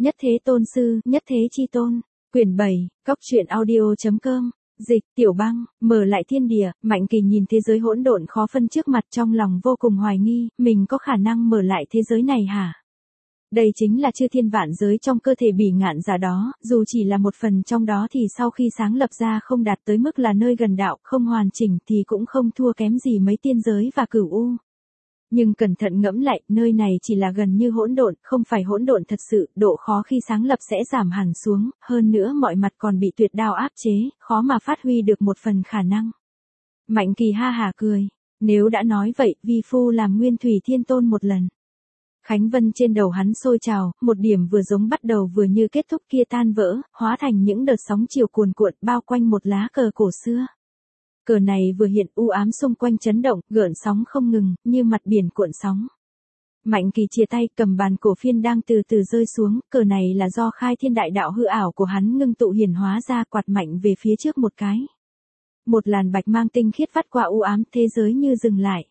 Nhất Thế Tôn Sư, Nhất Thế Chi Tôn. Quyển 7, Cóc truyện audio.com. Dịch, Tiểu Băng, mở lại thiên địa, Mạnh Kỳ nhìn thế giới hỗn độn khó phân trước mặt trong lòng vô cùng hoài nghi, mình có khả năng mở lại thế giới này hả? Đây chính là chư thiên vạn giới trong cơ thể bỉ ngạn giả đó, dù chỉ là một phần trong đó thì sau khi sáng lập ra không đạt tới mức là nơi gần đạo, không hoàn chỉnh thì cũng không thua kém gì mấy tiên giới và cửu u. Nhưng cẩn thận ngẫm lại, nơi này chỉ là gần như hỗn độn, không phải hỗn độn thật sự, độ khó khi sáng lập sẽ giảm hẳn xuống, hơn nữa mọi mặt còn bị tuyệt đao áp chế, khó mà phát huy được một phần khả năng. Mạnh Kỳ ha hả cười, nếu đã nói vậy, vi phu làm Nguyên Thủy Thiên Tôn một lần. Khánh vân trên đầu hắn sôi trào, một điểm vừa giống bắt đầu vừa như kết thúc kia tan vỡ, hóa thành những đợt sóng chiều cuồn cuộn bao quanh một lá cờ cổ xưa. Cờ này vừa hiện u ám xung quanh chấn động, gợn sóng không ngừng, như mặt biển cuộn sóng. Mạnh Kỳ chia tay cầm bàn cổ phiên đang từ từ rơi xuống, cờ này là do khai thiên đại đạo hư ảo của hắn ngưng tụ hiển hóa ra, quạt mạnh về phía trước một cái. Một làn bạch mang tinh khiết vắt qua u ám, thế giới như dừng lại.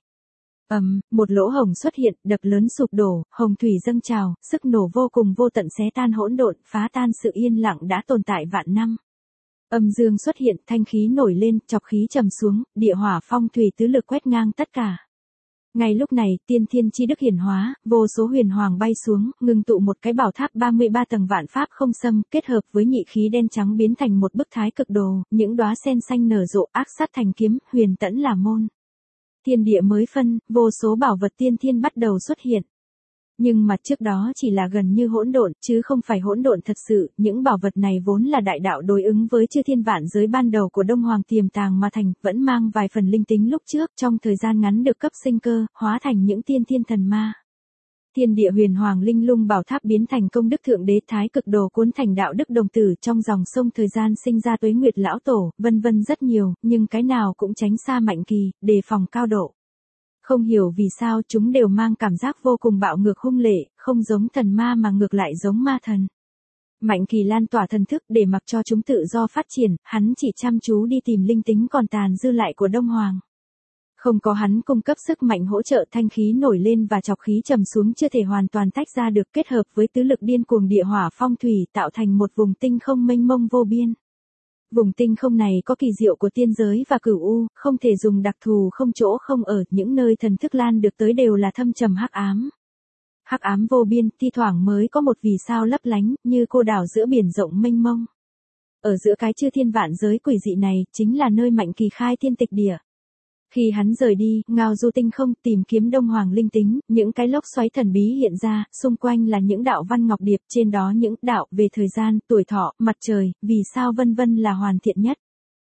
Một lỗ hổng xuất hiện, đập lớn sụp đổ, hồng thủy dâng trào, sức nổ vô cùng vô tận xé tan hỗn độn, phá tan sự yên lặng đã tồn tại vạn năm. Âm dương xuất hiện, thanh khí nổi lên, chọc khí trầm xuống, địa hỏa phong thủy tứ lực quét ngang tất cả. Ngay lúc này, tiên thiên chi đức hiển hóa, vô số huyền hoàng bay xuống, ngưng tụ một cái bảo tháp 33 tầng vạn pháp không xâm, kết hợp với nhị khí đen trắng biến thành một bức thái cực đồ, những đóa sen xanh nở rộ, ác sát thành kiếm, huyền tẫn là môn. Thiên địa mới phân, vô số bảo vật tiên thiên bắt đầu xuất hiện. Nhưng mà trước đó chỉ là gần như hỗn độn, chứ không phải hỗn độn thật sự, những bảo vật này vốn là đại đạo đối ứng với chư thiên vạn giới ban đầu của Đông Hoàng tiềm tàng mà thành, vẫn mang vài phần linh tính lúc trước, trong thời gian ngắn được cấp sinh cơ, hóa thành những tiên thiên thần ma. Thiên địa huyền hoàng linh lung bảo tháp biến thành công đức thượng đế, thái cực đồ cuốn thành đạo đức đồng tử, trong dòng sông thời gian sinh ra tuế nguyệt lão tổ, vân vân rất nhiều, nhưng cái nào cũng tránh xa Mạnh Kỳ, đề phòng cao độ. Không hiểu vì sao chúng đều mang cảm giác vô cùng bạo ngược hung lệ, không giống thần ma mà ngược lại giống ma thần. Mạnh Kỳ lan tỏa thần thức để mặc cho chúng tự do phát triển, hắn chỉ chăm chú đi tìm linh tính còn tàn dư lại của Đông Hoàng. Không có hắn cung cấp sức mạnh hỗ trợ, thanh khí nổi lên và chọc khí trầm xuống chưa thể hoàn toàn tách ra được, kết hợp với tứ lực điên cuồng địa hỏa phong thủy tạo thành một vùng tinh không mênh mông vô biên. Vùng tinh không này có kỳ diệu của tiên giới và cửu u, không thể dùng đặc thù, không chỗ không ở, những nơi thần thức lan được tới đều là thâm trầm hắc ám. Hắc ám vô biên, thi thoảng mới có một vì sao lấp lánh, như cô đảo giữa biển rộng mênh mông. Ở giữa cái chư thiên vạn giới quỷ dị này, chính là nơi Mạnh Kỳ khai thiên tịch địa. Khi hắn rời đi, ngao du tinh không, tìm kiếm Đông Hoàng linh tính, những cái lốc xoáy thần bí hiện ra, xung quanh là những đạo văn ngọc điệp, trên đó những đạo về thời gian, tuổi thọ, mặt trời, vì sao vân vân là hoàn thiện nhất.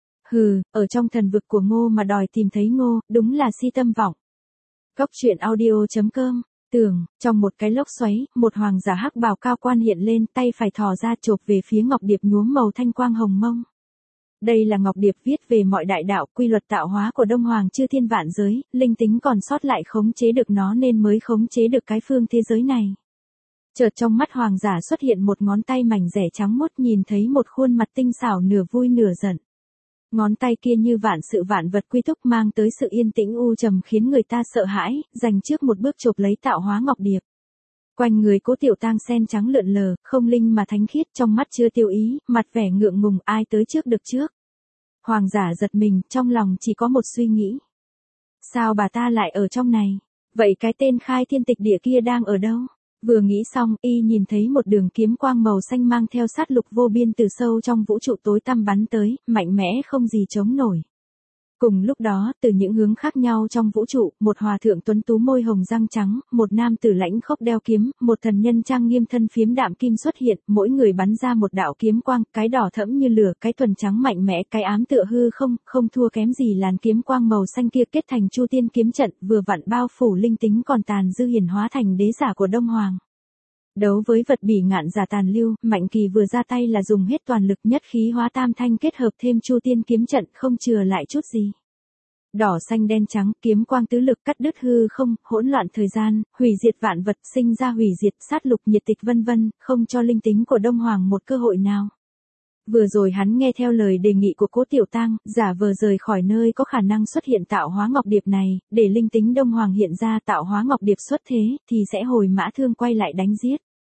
Ở trong thần vực của Ngô mà đòi tìm thấy Ngô, đúng là si tâm vọng. Cóc truyện audio.com. Tưởng, trong một cái lốc xoáy, một hoàng giả hắc bào cao quan hiện lên, tay phải thò ra chộp về phía ngọc điệp nhuốm màu thanh quang hồng mông. Đây là ngọc điệp viết về mọi đại đạo, quy luật tạo hóa của Đông Hoàng chư thiên vạn giới, linh tính còn sót lại khống chế được nó nên mới khống chế được cái phương thế giới này. Chợt trong mắt hoàng giả xuất hiện một ngón tay mảnh rẻ trắng muốt, nhìn thấy một khuôn mặt tinh xảo nửa vui nửa giận. Ngón tay kia như vạn sự vạn vật quy túc, mang tới sự yên tĩnh u trầm khiến người ta sợ hãi, dành trước một bước chộp lấy tạo hóa ngọc điệp. Quanh người Cố Tiểu Tang sen trắng lượn lờ, không linh mà thánh khiết, trong mắt chưa tiêu ý, mặt vẻ ngượng ngùng, ai tới trước được trước. Hoàng giả giật mình, trong lòng chỉ có một suy nghĩ. Sao bà ta lại ở trong này? Vậy cái tên khai thiên tịch địa kia đang ở đâu? Vừa nghĩ xong, y nhìn thấy một đường kiếm quang màu xanh mang theo sát lục vô biên từ sâu trong vũ trụ tối tăm bắn tới, mạnh mẽ không gì chống nổi. Cùng lúc đó, từ những hướng khác nhau trong vũ trụ, một hòa thượng tuấn tú môi hồng răng trắng, một nam tử lãnh khốc đeo kiếm, một thần nhân trang nghiêm thân phiếm đạm kim xuất hiện, mỗi người bắn ra một đạo kiếm quang, cái đỏ thẫm như lửa, cái thuần trắng mạnh mẽ, cái ám tựa hư không, không thua kém gì làn kiếm quang màu xanh kia, kết thành Chu Tiên kiếm trận, vừa vặn bao phủ linh tính còn tàn dư hiển hóa thành đế giả của Đông Hoàng. Đấu với vật bỉ ngạn giả tàn lưu, Mạnh Kỳ vừa ra tay là dùng hết toàn lực, nhất khí hóa tam thanh kết hợp thêm Chu Tiên kiếm trận, không chừa lại chút gì. Đỏ xanh đen trắng, kiếm quang tứ lực cắt đứt hư không, hỗn loạn thời gian, hủy diệt vạn vật, sinh ra hủy diệt, sát lục nhiệt tịch vân vân, không cho linh tính của Đông Hoàng một cơ hội nào. Vừa rồi hắn nghe theo lời đề nghị của Cố Tiểu Tang, giả vờ rời khỏi nơi có khả năng xuất hiện tạo hóa ngọc điệp này, để linh tính Đông Hoàng hiện ra tạo hóa ngọc điệp xuất thế, thì sẽ hồi mã thương quay lại đánh giết.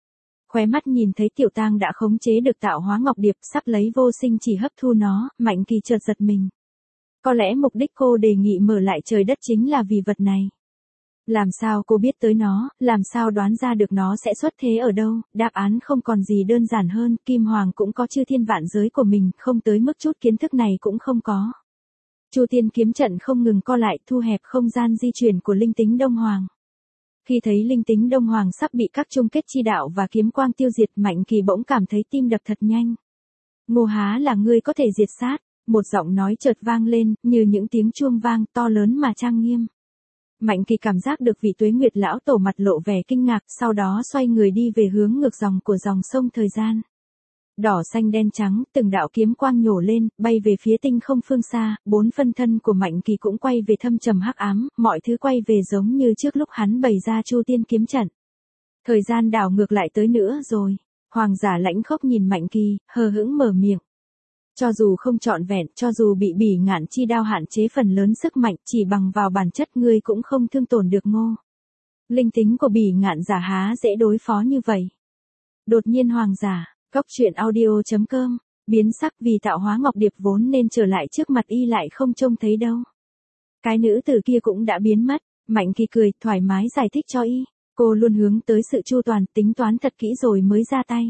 Khóe mắt nhìn thấy Tiểu Tang đã khống chế được tạo hóa ngọc điệp, sắp lấy vô sinh chỉ hấp thu nó, Mạnh Kỳ chợt giật mình. Có lẽ mục đích cô đề nghị mở lại trời đất chính là vì vật này. Làm sao cô biết tới nó, làm sao đoán ra được nó sẽ xuất thế ở đâu, đáp án không còn gì đơn giản hơn, Kim Hoàng cũng có chư thiên vạn giới của mình, không tới mức chút kiến thức này cũng không có. Chu Tiên kiếm trận không ngừng co lại, thu hẹp không gian di chuyển của linh tính Đông Hoàng. Khi thấy linh tính Đông Hoàng sắp bị các chung kết chi đạo và kiếm quang tiêu diệt, Mạnh Kỳ bỗng cảm thấy tim đập thật nhanh. Ngô há là ngươi có thể diệt sát, một giọng nói chợt vang lên, như những tiếng chuông vang to lớn mà trang nghiêm. Mạnh Kỳ cảm giác được vị Tuế Nguyệt lão tổ mặt lộ vẻ kinh ngạc, sau đó xoay người đi về hướng ngược dòng của dòng sông thời gian. Đỏ xanh đen trắng, từng đạo kiếm quang nhổ lên, bay về phía tinh không phương xa, 4 phân thân của Mạnh Kỳ cũng quay về thâm trầm hắc ám, mọi thứ quay về giống như trước lúc hắn bày ra Chu Tiên kiếm trận. Thời gian đảo ngược lại tới nữa rồi. Hoàng giả lãnh khốc nhìn Mạnh Kỳ, hờ hững mở miệng. Cho dù không trọn vẹn, cho dù bị bỉ ngạn chi đao hạn chế phần lớn sức mạnh, chỉ bằng vào bản chất ngươi cũng không thương tổn được Ngô. Linh tính của bỉ ngạn giả há dễ đối phó như vậy. Đột nhiên hoàng giả, Góc truyện audio.com, biến sắc vì tạo hóa ngọc điệp vốn nên trở lại trước mặt y lại không trông thấy đâu. Cái nữ tử kia cũng đã biến mất, Mạnh Kỳ cười, thoải mái giải thích cho y. Cô luôn hướng tới sự chu toàn, tính toán thật kỹ rồi mới ra tay.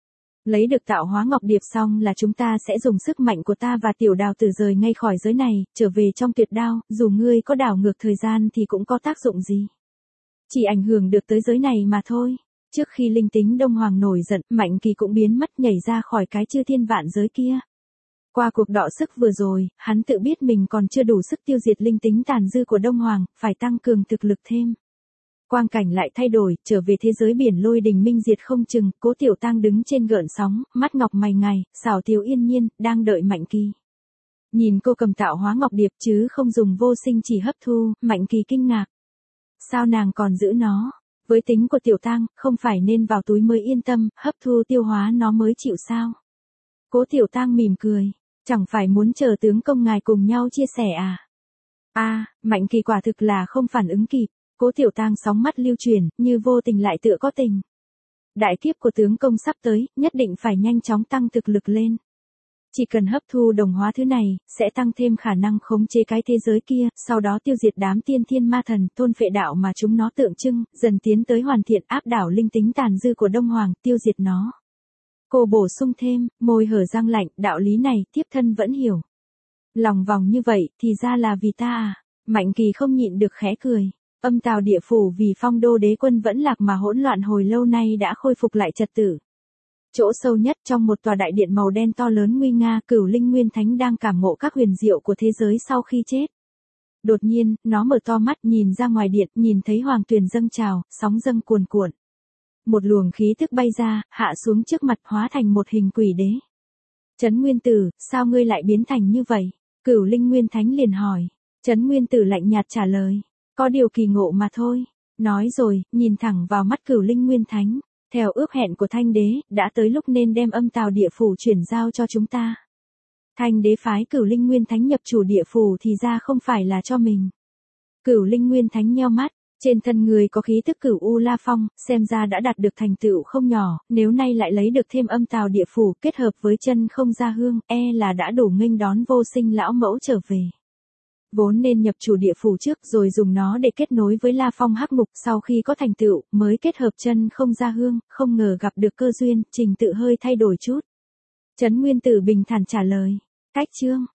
Lấy được tạo hóa ngọc điệp xong là chúng ta sẽ dùng sức mạnh của ta và Tiểu Đào Tử rời ngay khỏi giới này, trở về trong tuyệt đao, dù ngươi có đảo ngược thời gian thì cũng có tác dụng gì. Chỉ ảnh hưởng được tới giới này mà thôi. Trước khi linh tính Đông Hoàng nổi giận, Mạnh Kỳ cũng biến mất nhảy ra khỏi cái chư thiên vạn giới kia. Qua cuộc đọ sức vừa rồi, hắn tự biết mình còn chưa đủ sức tiêu diệt linh tính tàn dư của Đông Hoàng, phải tăng cường thực lực thêm. Quang cảnh lại thay đổi, trở về thế giới biển lôi đình minh diệt không chừng, Cố Tiểu Tang đứng trên gợn sóng, mắt ngọc mày ngài, xảo tiếu yên nhiên, đang đợi Mạnh Kỳ. Nhìn cô cầm tạo hóa ngọc điệp chứ không dùng vô sinh chỉ hấp thu, Mạnh Kỳ kinh ngạc. Sao nàng còn giữ nó? Với tính của Tiểu Tang, không phải nên vào túi mới yên tâm, hấp thu tiêu hóa nó mới chịu sao? Cố Tiểu Tang mỉm cười, chẳng phải muốn chờ tướng công ngài cùng nhau chia sẻ à? Mạnh Kỳ quả thực là không phản ứng kịp. Cố Tiểu Tang sóng mắt lưu chuyển, như vô tình lại tựa có tình. Đại kiếp của tướng công sắp tới, nhất định phải nhanh chóng tăng thực lực lên. Chỉ cần hấp thu đồng hóa thứ này, sẽ tăng thêm khả năng khống chế cái thế giới kia, sau đó tiêu diệt đám tiên thiên ma thần, thôn phệ đạo mà chúng nó tượng trưng, dần tiến tới hoàn thiện áp đảo linh tính tàn dư của Đông Hoàng, tiêu diệt nó. Cô bổ sung thêm, môi hở răng lạnh, đạo lý này, thiếp thân vẫn hiểu. Lòng vòng như vậy, thì ra là vì ta à? Mạnh Kỳ không nhịn được khẽ cười. Âm Tào địa phủ vì Phong Đô đế quân vẫn lạc mà hỗn loạn hồi lâu nay đã khôi phục lại trật tự. Chỗ sâu nhất trong một tòa đại điện màu đen to lớn nguy nga, Cửu Linh Nguyên Thánh đang cảm ngộ các huyền diệu của thế giới sau khi chết. Đột nhiên, nó mở to mắt nhìn ra ngoài điện, nhìn thấy hoàng tuyền dâng trào, sóng dâng cuồn cuộn. Một luồng khí thức bay ra, hạ xuống trước mặt hóa thành một hình quỷ đế. Trấn Nguyên Tử, sao ngươi lại biến thành như vậy? Cửu Linh Nguyên Thánh liền hỏi. Trấn Nguyên Tử lạnh nhạt trả lời. Có điều kỳ ngộ mà thôi. Nói rồi, nhìn thẳng vào mắt Cửu Linh Nguyên Thánh. Theo ước hẹn của Thanh Đế, đã tới lúc nên đem Âm Tào địa phủ chuyển giao cho chúng ta. Thanh Đế phái Cửu Linh Nguyên Thánh nhập chủ địa phủ thì ra không phải là cho mình. Cửu Linh Nguyên Thánh nheo mắt, trên thân người có khí tức Cửu U La Phong, xem ra đã đạt được thành tựu không nhỏ, nếu nay lại lấy được thêm Âm Tào địa phủ kết hợp với chân không gia hương, là đã đủ nghênh đón vô sinh lão mẫu trở về. Vốn nên nhập chủ địa phủ trước rồi dùng nó để kết nối với La Phong hắc ngục, sau khi có thành tựu, mới kết hợp chân không gia hương, không ngờ gặp được cơ duyên, trình tự hơi thay đổi chút. Trấn Nguyên Tử bình thản trả lời. Cách chương.